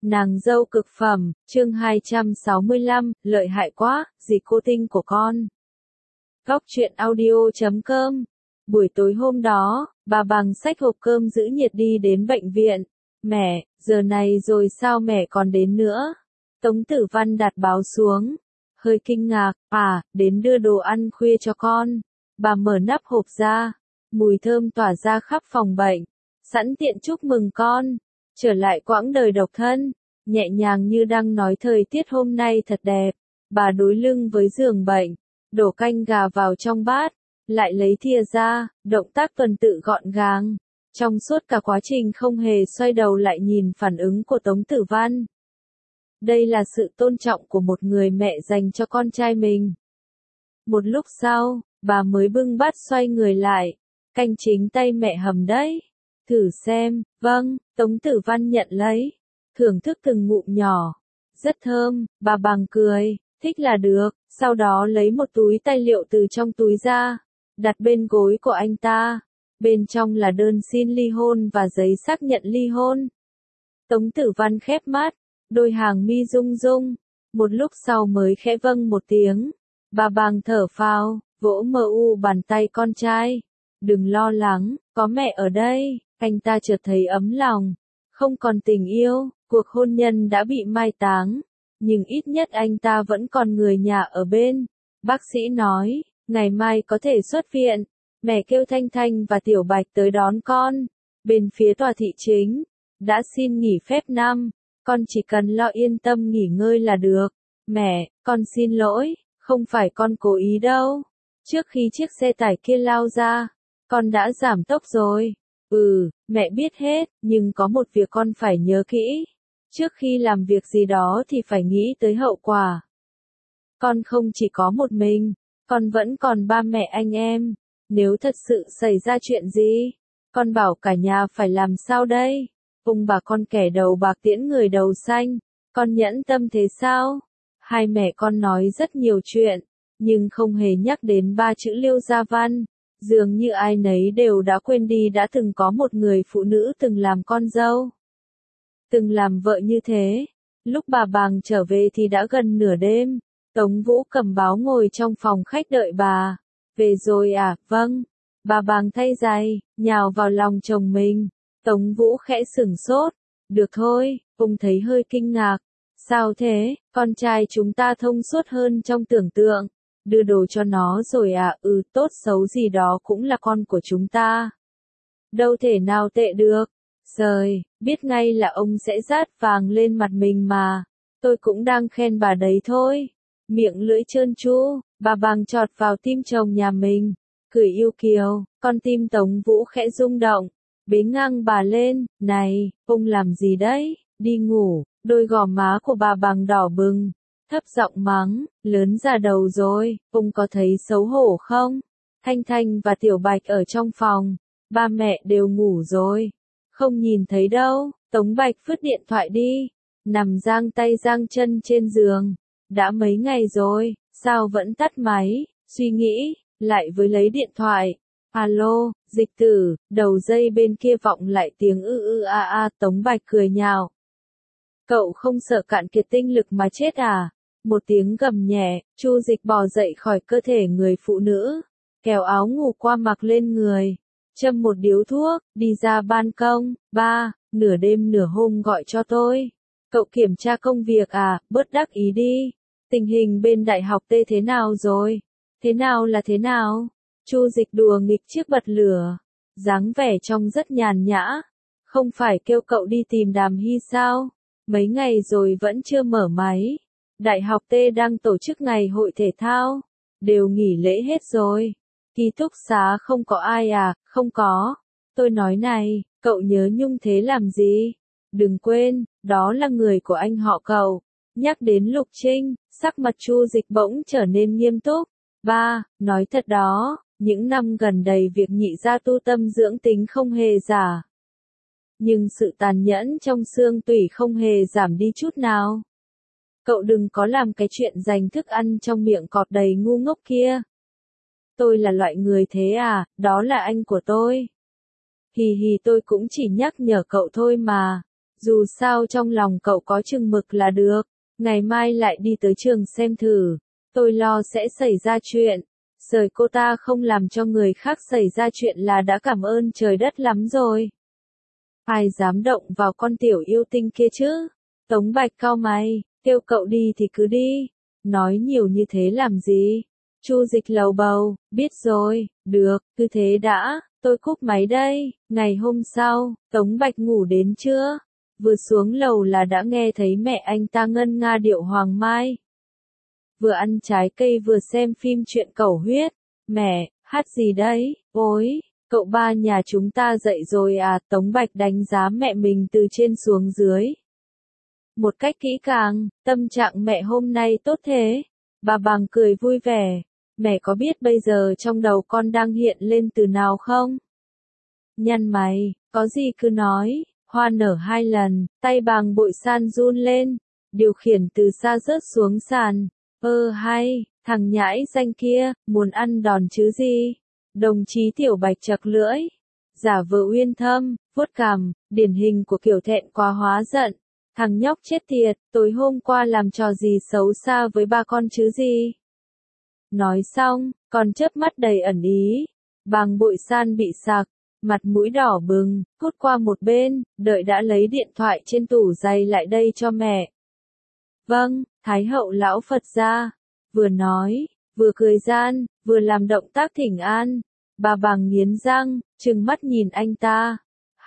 Nàng dâu cực phẩm, chương 265, lợi hại quá, gì cô tinh của con. Góc truyện audio.com. Buổi tối hôm đó, bà bằng xách hộp cơm giữ nhiệt đi đến bệnh viện. Mẹ, giờ này rồi sao mẹ còn đến nữa? Tống Tử Văn đặt báo xuống. Hơi kinh ngạc, đến đưa đồ ăn khuya cho con. Bà mở nắp hộp ra. Mùi thơm tỏa ra khắp phòng bệnh. Sẵn tiện chúc mừng con. Trở lại quãng đời độc thân. Nhẹ nhàng như đang nói thời tiết hôm nay thật đẹp. Bà đối lưng với giường bệnh. Đổ canh gà vào trong bát. Lại lấy thìa ra, động tác tuần tự gọn gàng. Trong suốt cả quá trình không hề xoay đầu lại nhìn phản ứng của Tống Tử Văn. Đây là sự tôn trọng của một người mẹ dành cho con trai mình. Một lúc sau, bà mới bưng bát xoay người lại. Canh chính tay mẹ hầm đấy. Thử xem, vâng, Tống Tử Văn nhận lấy. Thưởng thức từng ngụm nhỏ. Rất thơm, bà bằng cười, thích là được. Sau đó lấy một túi tài liệu từ trong túi ra. Đặt bên gối của anh ta. Bên trong là đơn xin ly hôn và giấy xác nhận ly hôn. Tống Tử Văn khép mắt. Đôi hàng mi rung rung. Một lúc sau mới khẽ vâng một tiếng. Bà bằng thở phào, vỗ bàn tay con trai. Đừng lo lắng, có mẹ ở đây. Anh ta chợt thấy ấm lòng. Không còn tình yêu, cuộc hôn nhân đã bị mai táng. Nhưng ít nhất anh ta vẫn còn người nhà ở bên. Bác sĩ nói, ngày mai có thể xuất viện. Mẹ kêu Thanh Thanh và Tiểu Bạch tới đón con. Bên phía tòa thị chính, đã xin nghỉ phép năm. Con chỉ cần lo yên tâm nghỉ ngơi là được. Mẹ, con xin lỗi, không phải con cố ý đâu. Trước khi chiếc xe tải kia lao ra, con đã giảm tốc rồi. Mẹ biết hết, nhưng có một việc con phải nhớ kỹ. Trước khi làm việc gì đó thì phải nghĩ tới hậu quả. Con không chỉ có một mình, con vẫn còn ba mẹ anh em. Nếu thật sự xảy ra chuyện gì, con bảo cả nhà phải làm sao đây? Ông bà con kẻ đầu bạc tiễn người đầu xanh, con nhẫn tâm thế sao? Hai mẹ con nói rất nhiều chuyện, nhưng không hề nhắc đến ba chữ Liêu Gia Văn. Dường như ai nấy đều đã quên đi đã từng có một người phụ nữ từng làm con dâu. Từng làm vợ như thế. Lúc bà bằng trở về thì đã gần nửa đêm. Tống Vũ cầm báo ngồi trong phòng khách đợi bà. Về rồi à, vâng. Bà bằng thay giày, nhào vào lòng chồng mình. Tống Vũ khẽ sửng sốt. Được thôi, ông thấy hơi kinh ngạc. Sao thế, con trai chúng ta thông suốt hơn trong tưởng tượng. Đưa đồ cho nó rồi à, tốt xấu gì đó cũng là con của chúng ta. Đâu thể nào tệ được. Giời, biết ngay là ông sẽ rát vàng lên mặt mình mà. Tôi cũng đang khen bà đấy thôi. Miệng lưỡi trơn tru, bà bằng chọt vào tim chồng nhà mình. Cười yêu kiều, con tim Tống Vũ khẽ rung động. Bế ngang bà lên, này, ông làm gì đấy, đi ngủ. Đôi gò má của bà bằng đỏ bừng. Thấp giọng mắng, lớn ra đầu rồi, ông có thấy xấu hổ không? Thanh Thanh và Tiểu Bạch ở trong phòng, ba mẹ đều ngủ rồi. Không nhìn thấy đâu, Tống Bạch vứt điện thoại đi, nằm giang tay giang chân trên giường. Đã mấy ngày rồi, sao vẫn tắt máy, suy nghĩ, lại với lấy điện thoại. Alo, Dịch Tử, đầu dây bên kia vọng lại tiếng Tống Bạch cười nhạo. Cậu không sợ cạn kiệt tinh lực mà chết à? Một tiếng gầm nhẹ, Chu Dịch bò dậy khỏi cơ thể người phụ nữ, kéo áo ngủ qua mặc lên người, châm một điếu thuốc, đi ra ban công. Ba, nửa đêm nửa hôm gọi cho tôi. Cậu kiểm tra công việc à, bớt đắc ý đi. Tình hình bên đại học T thế nào rồi? Thế nào là thế nào? Chu Dịch đùa nghịch chiếc bật lửa, dáng vẻ trông rất nhàn nhã. Không phải kêu cậu đi tìm Đàm Hy sao? Mấy ngày rồi vẫn chưa mở máy. Đại học T đang tổ chức ngày hội thể thao. Đều nghỉ lễ hết rồi. Ký túc xá không có ai à? Không có. Tôi nói này, cậu nhớ Nhung thế làm gì? Đừng quên, đó là người của anh họ cậu. Nhắc đến Lục Trinh, sắc mặt Chu Dịch bỗng trở nên nghiêm túc. Ba, nói thật đó, những năm gần đây việc nhị gia tu tâm dưỡng tính không hề giả. Nhưng sự tàn nhẫn trong xương tủy không hề giảm đi chút nào. Cậu đừng có làm cái chuyện dành thức ăn trong miệng cọp đầy ngu ngốc kia. Tôi là loại người thế à, đó là anh của tôi. Hì hì, tôi cũng chỉ nhắc nhở cậu thôi mà. Dù sao trong lòng cậu có chừng mực là được, ngày mai lại đi tới trường xem thử, tôi lo sẽ xảy ra chuyện. Sời cô ta không làm cho người khác xảy ra chuyện là đã cảm ơn trời đất lắm rồi. Ai dám động vào con tiểu yêu tinh kia chứ? Tống Bạch cau mày, kêu cậu đi thì cứ đi, nói nhiều như thế làm gì? Chu Dịch lầu bầu, biết rồi, được, cứ thế đã, tôi cúp máy đây. Ngày hôm sau, Tống Bạch ngủ đến trưa, vừa xuống lầu là đã nghe thấy mẹ anh ta ngân nga điệu Hoàng Mai. Vừa ăn trái cây vừa xem phim truyện cầu huyết. Mẹ, hát gì đấy? Ôi, cậu ba nhà chúng ta dậy rồi à? Tống Bạch đánh giá mẹ mình từ trên xuống dưới. Một cách kỹ càng, tâm trạng mẹ hôm nay tốt thế. Bà Bằng cười vui vẻ. Mẹ có biết bây giờ trong đầu con đang hiện lên từ nào không? Nhăn mày, có gì cứ nói. Hoa nở 2 lần, tay Bàng Bội San run lên. Điều khiển từ xa rớt xuống sàn. Hay, thằng nhãi danh kia, muốn ăn đòn chứ gì? Đồng chí Tiểu Bạch chật lưỡi. Giả vờ uyên thâm, vuốt cằm, điển hình của kiểu thẹn quá hóa giận. Thằng nhóc chết tiệt, tối hôm qua làm trò gì xấu xa với ba con chứ gì? Nói xong, còn chớp mắt đầy ẩn ý. Bàng Bội San bị sặc, mặt mũi đỏ bừng, cút qua một bên, đợi đã lấy điện thoại trên tủ giày lại đây cho mẹ. Vâng, Thái hậu lão Phật ra. Vừa nói, vừa cười gian, vừa làm động tác thỉnh an. Bà Bằng nghiến răng, trừng mắt nhìn anh ta.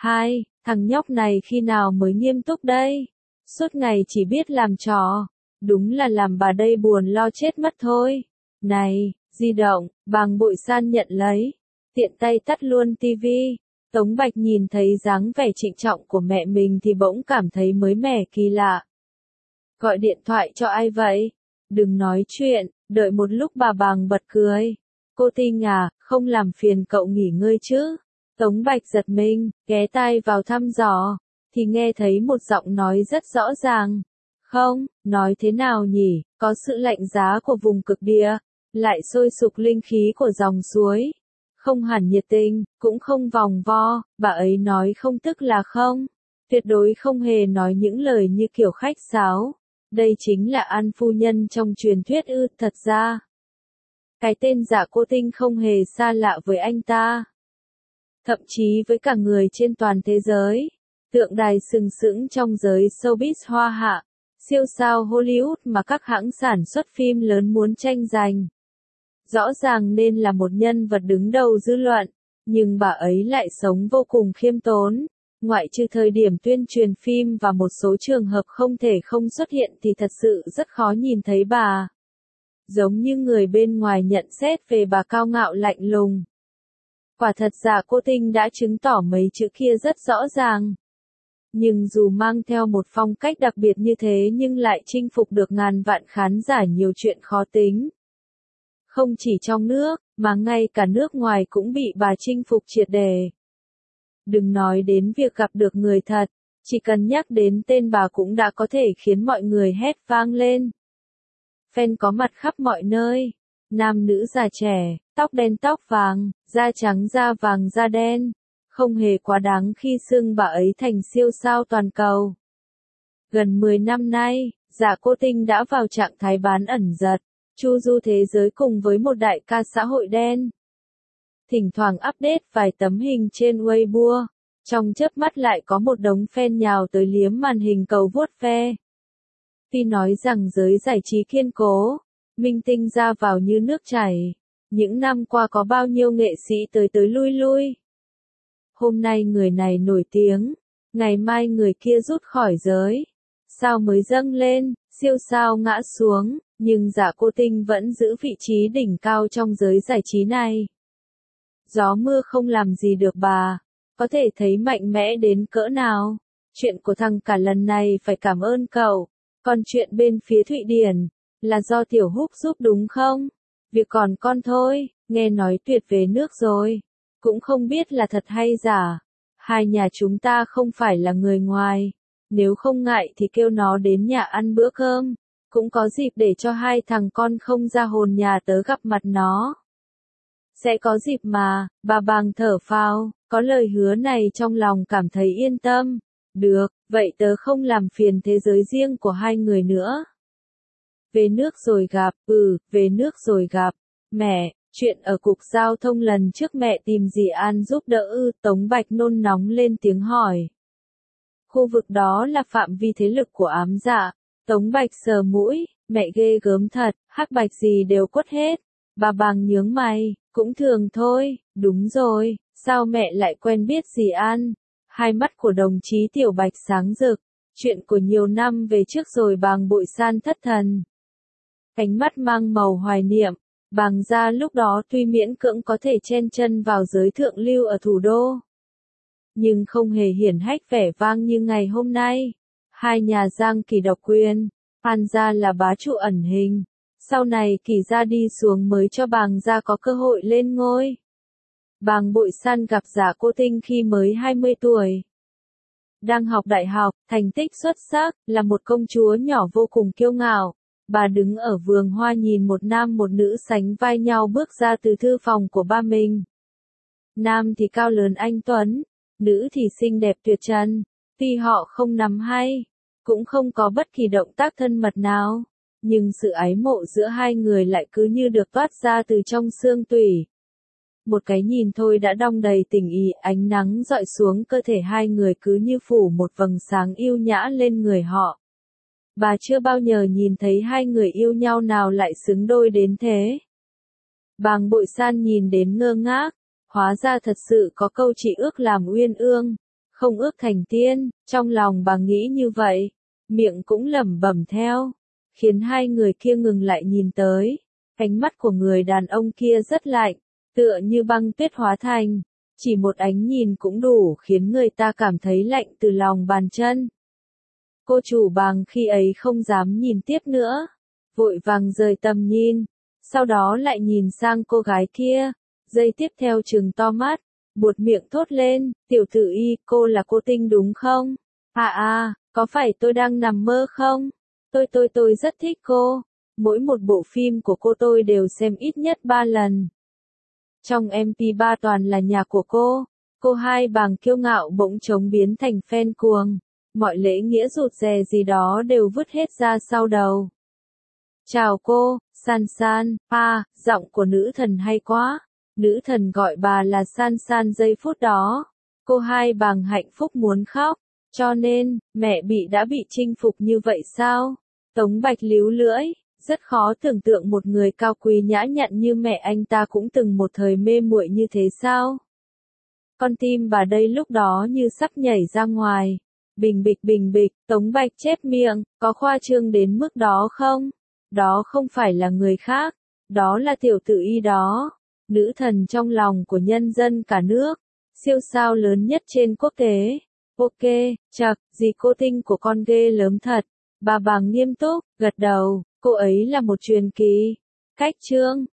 Thằng nhóc này khi nào mới nghiêm túc đây? Suốt ngày chỉ biết làm trò. Đúng là làm bà đây buồn lo chết mất thôi. Này, di động, Bàng Bội San nhận lấy. Tiện tay tắt luôn tivi. Tống Bạch nhìn thấy dáng vẻ trịnh trọng của mẹ mình thì bỗng cảm thấy mới mẻ kỳ lạ. Gọi điện thoại cho ai vậy? Đừng nói chuyện, đợi một lúc. Bà Bàng bật cười. Cô Tinh à, không làm phiền cậu nghỉ ngơi chứ? Tống Bạch giật mình, ghé tai vào thăm dò, thì nghe thấy một giọng nói rất rõ ràng. Không, nói thế nào nhỉ, có sự lạnh giá của vùng cực địa, lại sôi sục linh khí của dòng suối. Không hẳn nhiệt tình, cũng không vòng vo, bà ấy nói không tức là không. Tuyệt đối không hề nói những lời như kiểu khách sáo. Đây chính là An phu nhân trong truyền thuyết ư. Thật ra, cái tên Dạ Cô Tinh không hề xa lạ với anh ta. Thậm chí với cả người trên toàn thế giới. Tượng đài sừng sững trong giới showbiz hoa hạ. Siêu sao Hollywood mà các hãng sản xuất phim lớn muốn tranh giành. Rõ ràng nên là một nhân vật đứng đầu dư luận. Nhưng bà ấy lại sống vô cùng khiêm tốn. Ngoại trừ thời điểm tuyên truyền phim và một số trường hợp không thể không xuất hiện thì thật sự rất khó nhìn thấy bà. Giống như người bên ngoài nhận xét về bà cao ngạo lạnh lùng. Quả thật Dạ Cô Tinh đã chứng tỏ mấy chữ kia rất rõ ràng. Nhưng dù mang theo một phong cách đặc biệt như thế nhưng lại chinh phục được ngàn vạn khán giả nhiều chuyện khó tính. Không chỉ trong nước, mà ngay cả nước ngoài cũng bị bà chinh phục triệt để. Đừng nói đến việc gặp được người thật, chỉ cần nhắc đến tên bà cũng đã có thể khiến mọi người hét vang lên. Fan có mặt khắp mọi nơi, nam nữ già trẻ, tóc đen tóc vàng, da trắng da vàng da đen, không hề quá đáng khi xưng bà ấy thành siêu sao toàn cầu. Gần 10 năm nay, Dạ Cô Tinh đã vào trạng thái bán ẩn giật, chu du thế giới cùng với một đại ca xã hội đen. Thỉnh thoảng update vài tấm hình trên Weibo, trong chớp mắt lại có một đống fan nhào tới liếm màn hình cầu vuốt ve. Tuy nói rằng giới giải trí kiên cố, minh tinh ra vào như nước chảy, những năm qua có bao nhiêu nghệ sĩ tới tới lui lui. Hôm nay người này nổi tiếng, ngày mai người kia rút khỏi giới. Sao mới dâng lên, siêu sao ngã xuống, nhưng Dạ Cô Tinh vẫn giữ vị trí đỉnh cao trong giới giải trí này. Gió mưa không làm gì được bà, có thể thấy mạnh mẽ đến cỡ nào. Chuyện của thằng cả lần này phải cảm ơn cậu, còn chuyện bên phía Thụy Điển, là do Tiểu Húc giúp đúng không? Việc còn con thôi, nghe nói tuyệt về nước rồi, cũng không biết là thật hay giả. Hai nhà chúng ta không phải là người ngoài, nếu không ngại thì kêu nó đến nhà ăn bữa cơm, cũng có dịp để cho hai thằng con không ra hồn nhà tớ gặp mặt nó. Sẽ có dịp mà, bà Bàng thở phào, có lời hứa này trong lòng cảm thấy yên tâm. Được, vậy tớ không làm phiền thế giới riêng của hai người nữa. Về nước rồi gặp, về nước rồi gặp. Mẹ, chuyện ở cục giao thông lần trước mẹ tìm dì An giúp đỡ Tống Bạch nôn nóng lên tiếng hỏi. Khu vực đó là phạm vi thế lực của ám dạ. Tống Bạch sờ mũi, mẹ ghê gớm thật, hắc bạch gì đều quất hết. Bà Bàng nhướng mày, cũng thường thôi, đúng rồi, sao mẹ lại quen biết dì An? Hai mắt của đồng chí Tiểu Bạch sáng rực, chuyện của nhiều năm về trước rồi. Bàng Bội San thất thần. Ánh mắt mang màu hoài niệm, Bàng gia lúc đó tuy miễn cưỡng có thể chen chân vào giới thượng lưu ở thủ đô, nhưng không hề hiển hách vẻ vang như ngày hôm nay. Hai nhà Giang Kỳ độc quyền, An gia là bá chủ ẩn hình, sau này Kỳ gia đi xuống mới cho Bàng gia có cơ hội lên ngôi. Bàng Bội San gặp Dạ Cô Tinh khi mới 20 tuổi. Đang học đại học, thành tích xuất sắc, là một công chúa nhỏ vô cùng kiêu ngạo. Bà đứng ở vườn hoa nhìn một nam một nữ sánh vai nhau bước ra từ thư phòng của ba mình. Nam thì cao lớn anh tuấn, nữ thì xinh đẹp tuyệt trần. Tuy họ không nắm hay, cũng không có bất kỳ động tác thân mật nào, nhưng sự ái mộ giữa hai người lại cứ như được toát ra từ trong xương tủy. Một cái nhìn thôi đã đong đầy tình ý, ánh nắng dọi xuống cơ thể hai người cứ như phủ một vầng sáng yêu nhã lên người họ. Bà chưa bao giờ nhìn thấy hai người yêu nhau nào lại xứng đôi đến thế. Bàng Bội San nhìn đến ngơ ngác, hóa ra thật sự có câu chỉ ước làm uyên ương, không ước thành tiên, trong lòng bà nghĩ như vậy, miệng cũng lẩm bẩm theo, khiến hai người kia ngừng lại nhìn tới. Ánh mắt của người đàn ông kia rất lạnh, tựa như băng tuyết hóa thành, chỉ một ánh nhìn cũng đủ khiến người ta cảm thấy lạnh từ lòng bàn chân. Cô chủ Bàng khi ấy không dám nhìn tiếp nữa, vội vàng rời tầm nhìn, sau đó lại nhìn sang cô gái kia, giây tiếp theo trừng to mắt, buột miệng thốt lên, tiểu tử Y, cô là cô Tinh đúng không? Có phải tôi đang nằm mơ không? Tôi rất thích cô, mỗi một bộ phim của cô tôi đều xem ít nhất 3 lần. Trong MP3 toàn là nhạc của cô Hai Bàng kiêu ngạo bỗng trống biến thành fan cuồng. Mọi lễ nghĩa rụt rè gì đó đều vứt hết ra sau đầu. Chào cô, San San, giọng của nữ thần hay quá. Nữ thần gọi bà là San San giây phút đó. Cô Hai Bàng hạnh phúc muốn khóc. Cho nên, mẹ đã bị chinh phục như vậy sao? Tống Bạch líu lưỡi, rất khó tưởng tượng một người cao quý nhã nhặn như mẹ anh ta cũng từng một thời mê muội như thế sao? Con tim bà đây lúc đó như sắp nhảy ra ngoài. Bình bịch, Tống Bạch chép miệng, có khoa trương đến mức đó không? Đó không phải là người khác, đó là tiểu tử Y đó, nữ thần trong lòng của nhân dân cả nước, siêu sao lớn nhất trên quốc tế. Ok, chậc, dì cô Tinh của con ghê lớm thật. Bà Bàng nghiêm túc, gật đầu, cô ấy là một truyền kỳ. Cách chương